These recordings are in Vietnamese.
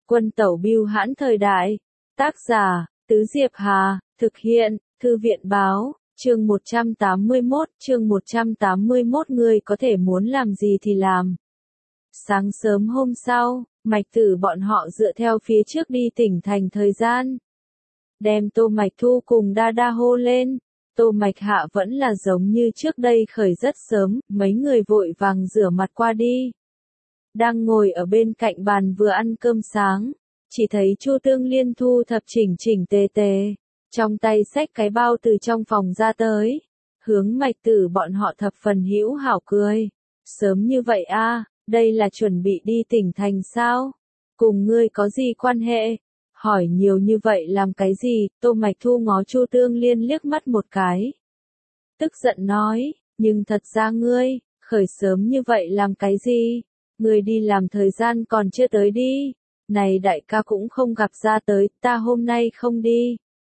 Quân tẩu bưu hãn thời đại. Tác giả, Tứ Diệp Hà, thực hiện, Thư viện báo, chương 181, người có thể muốn làm gì thì làm. Sáng sớm hôm sau, Mạch Tử bọn họ dựa theo phía trước đi tỉnh thành thời gian. Đem Tô Mạch Thu cùng Đa Đa hô lên. Tô Mạch Hạ vẫn là giống như trước đây khởi rất sớm, mấy người vội vàng rửa mặt qua đi. Đang ngồi ở bên cạnh bàn vừa ăn cơm sáng, chỉ thấy Chu Tương Liên thu thập chỉnh chỉnh tề tề, trong tay xách cái bao từ trong phòng ra tới, hướng Mạch Tử bọn họ thập phần hữu hảo cười. Sớm như vậy a, đây là chuẩn bị đi tỉnh thành sao? Cùng ngươi có gì quan hệ? Hỏi nhiều như vậy làm cái gì? Tô Mạch Thu ngó Chu Tương Liên liếc mắt một cái. Tức giận nói, nhưng thật ra ngươi, khởi sớm như vậy làm cái gì? Ngươi đi làm thời gian còn chưa tới đi. Này đại ca cũng không gặp ra tới, ta hôm nay không đi.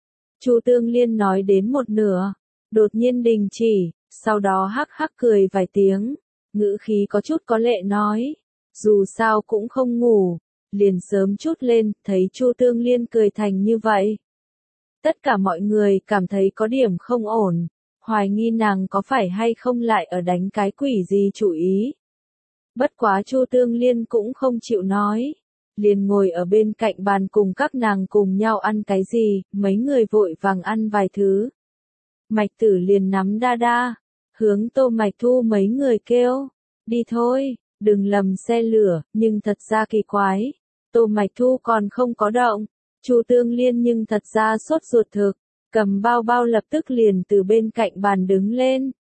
Chu Tương Liên nói đến một nửa, đột nhiên đình chỉ, sau đó hắc hắc cười vài tiếng, ngữ khí có chút có lệ nói, dù sao cũng không ngủ, liền sớm chút lên, thấy Chu Tương Liên cười thành như vậy. Tất cả mọi người cảm thấy có điểm không ổn, hoài nghi nàng có phải hay không lại ở đánh cái quỷ gì chủ ý. Bất quá Chu Tương Liên cũng không chịu nói, liền ngồi ở bên cạnh bàn cùng các nàng cùng nhau ăn cái gì, mấy người vội vàng ăn vài thứ. Mạch Tử liền nắm Đa Đa, hướng Tô Mạch Thu mấy người kêu, đi thôi, đừng lầm xe lửa, nhưng thật ra kỳ quái. Tô Mạch Thu còn không có động, Chu Tương Liên nhưng thật ra sốt ruột thực, cầm bao bao lập tức liền từ bên cạnh bàn đứng lên.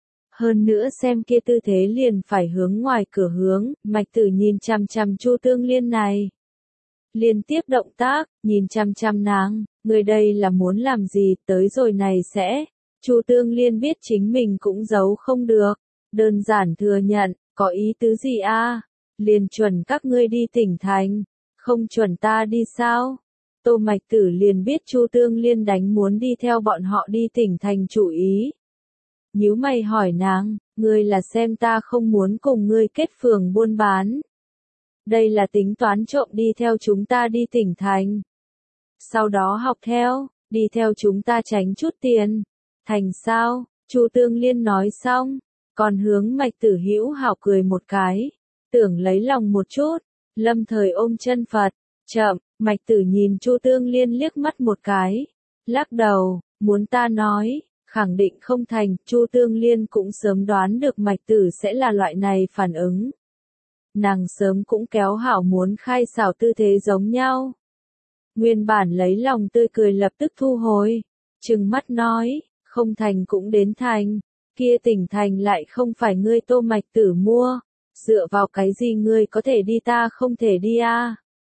Hơn nữa xem kia tư thế liền phải hướng ngoài cửa hướng, Mạch Tử nhìn chằm chằm Chu Tương Liên này. Liên tiếp động tác, nhìn chằm chằm nàng, người đây là muốn làm gì, tới rồi này sẽ. Chu Tương Liên biết chính mình cũng giấu không được, đơn giản thừa nhận, có ý tứ gì a? Liền chuẩn các ngươi đi tỉnh thành, không chuẩn ta đi sao? Tô Mạch Tử liền biết Chu Tương Liên đánh muốn đi theo bọn họ đi tỉnh thành chủ ý. Nhíu mày hỏi nàng, ngươi là xem ta không muốn cùng ngươi kết phường buôn bán. Đây là tính toán trộm đi theo chúng ta đi tỉnh thành. Sau đó học theo, đi theo chúng ta tránh chút tiền. Thành sao? Chu Tương Liên nói xong, còn hướng Mạch Tử hữu hảo cười một cái, tưởng lấy lòng một chút, lâm thời ôm chân Phật, chậm, Mạch Tử nhìn Chu Tương Liên liếc mắt một cái, lắc đầu, muốn ta nói, khẳng định không thành, Chu Tương Liên cũng sớm đoán được Mạch Tử sẽ là loại này phản ứng. Nàng sớm cũng kéo hảo muốn khai xảo tư thế giống nhau. Nguyên bản lấy lòng tươi cười lập tức thu hồi, trừng mắt nói, không thành cũng đến thành, kia tỉnh thành lại không phải ngươi Tô Mạch Tử mua, dựa vào cái gì ngươi có thể đi ta không thể đi a?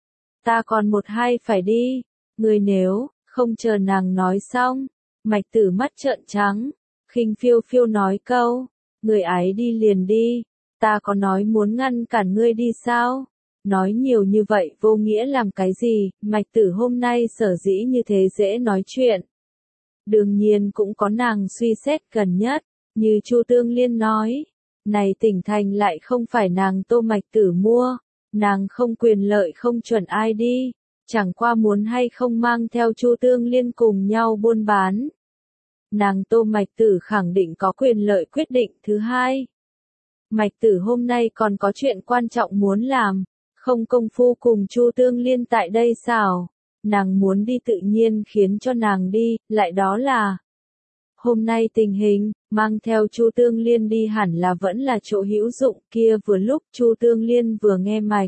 Ta còn một hai phải đi, ngươi nếu không chờ nàng nói xong, Mạch Tử mắt trợn trắng, khinh phiêu phiêu nói câu, người ái đi liền đi, ta có nói muốn ngăn cản ngươi đi sao? Nói nhiều như vậy vô nghĩa làm cái gì, Mạch Tử hôm nay sở dĩ như thế dễ nói chuyện. Đương nhiên cũng có nàng suy xét gần nhất, như Chu Tương Liên nói, này tỉnh thành lại không phải nàng Tô Mạch Tử mua, nàng không quyền lợi không chuẩn ai đi, chẳng qua muốn hay không mang theo Chu Tương Liên cùng nhau buôn bán. Nàng Tô Mạch Tử khẳng định có quyền lợi quyết định thứ hai. Mạch Tử hôm nay còn có chuyện quan trọng muốn làm, không công phu cùng Chu Tương Liên tại đây sao? Nàng muốn đi tự nhiên khiến cho nàng đi, lại đó là hôm nay tình hình, mang theo Chu Tương Liên đi hẳn là vẫn là chỗ hữu dụng kia vừa lúc Chu Tương Liên vừa nghe Mạch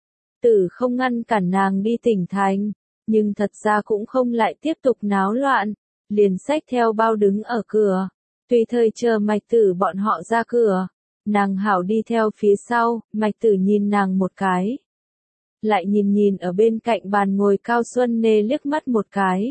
Tử không ngăn cản nàng đi tỉnh thành, nhưng thật ra cũng không lại tiếp tục náo loạn, liền xách theo bao đứng ở cửa, tùy thời chờ Mạch Tử bọn họ ra cửa, nàng hảo đi theo phía sau, Mạch Tử nhìn nàng một cái. Lại nhìn ở bên cạnh bàn ngồi Cao Xuân Nê liếc mắt một cái.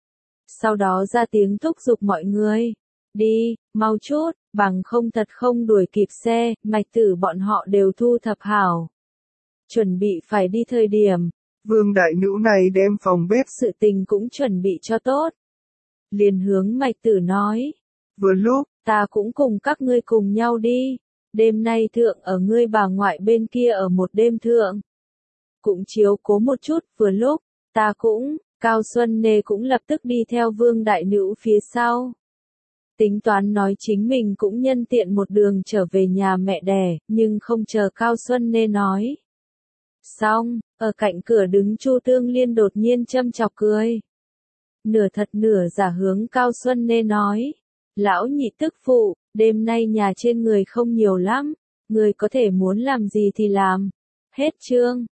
Sau đó ra tiếng thúc giục mọi người, đi, mau chút, bằng không thật không đuổi kịp xe, Mạch Tử bọn họ đều thu thập hảo. Chuẩn bị phải đi thời điểm, Vương đại nữ này đem phòng bếp sự tình cũng chuẩn bị cho tốt. Liền hướng Mạch Tử nói, vừa lúc, ta cũng cùng các ngươi cùng nhau đi, đêm nay thượng ở ngươi bà ngoại bên kia ở một đêm thượng. cũng chiếu cố một chút, vừa lúc, ta cũng, Cao Xuân Nê cũng lập tức đi theo Vương Đại Nữ phía sau. Tính toán nói chính mình cũng nhân tiện một đường trở về nhà mẹ đẻ, nhưng không chờ Cao Xuân Nê nói. Xong, ở cạnh cửa đứng Chu Tương Liên đột nhiên châm chọc cười. Nửa thật nửa giả hướng Cao Xuân Nê nói. Lão nhị tức phụ, đêm nay nhà trên người không nhiều lắm, người có thể muốn làm gì thì làm. Hết chương.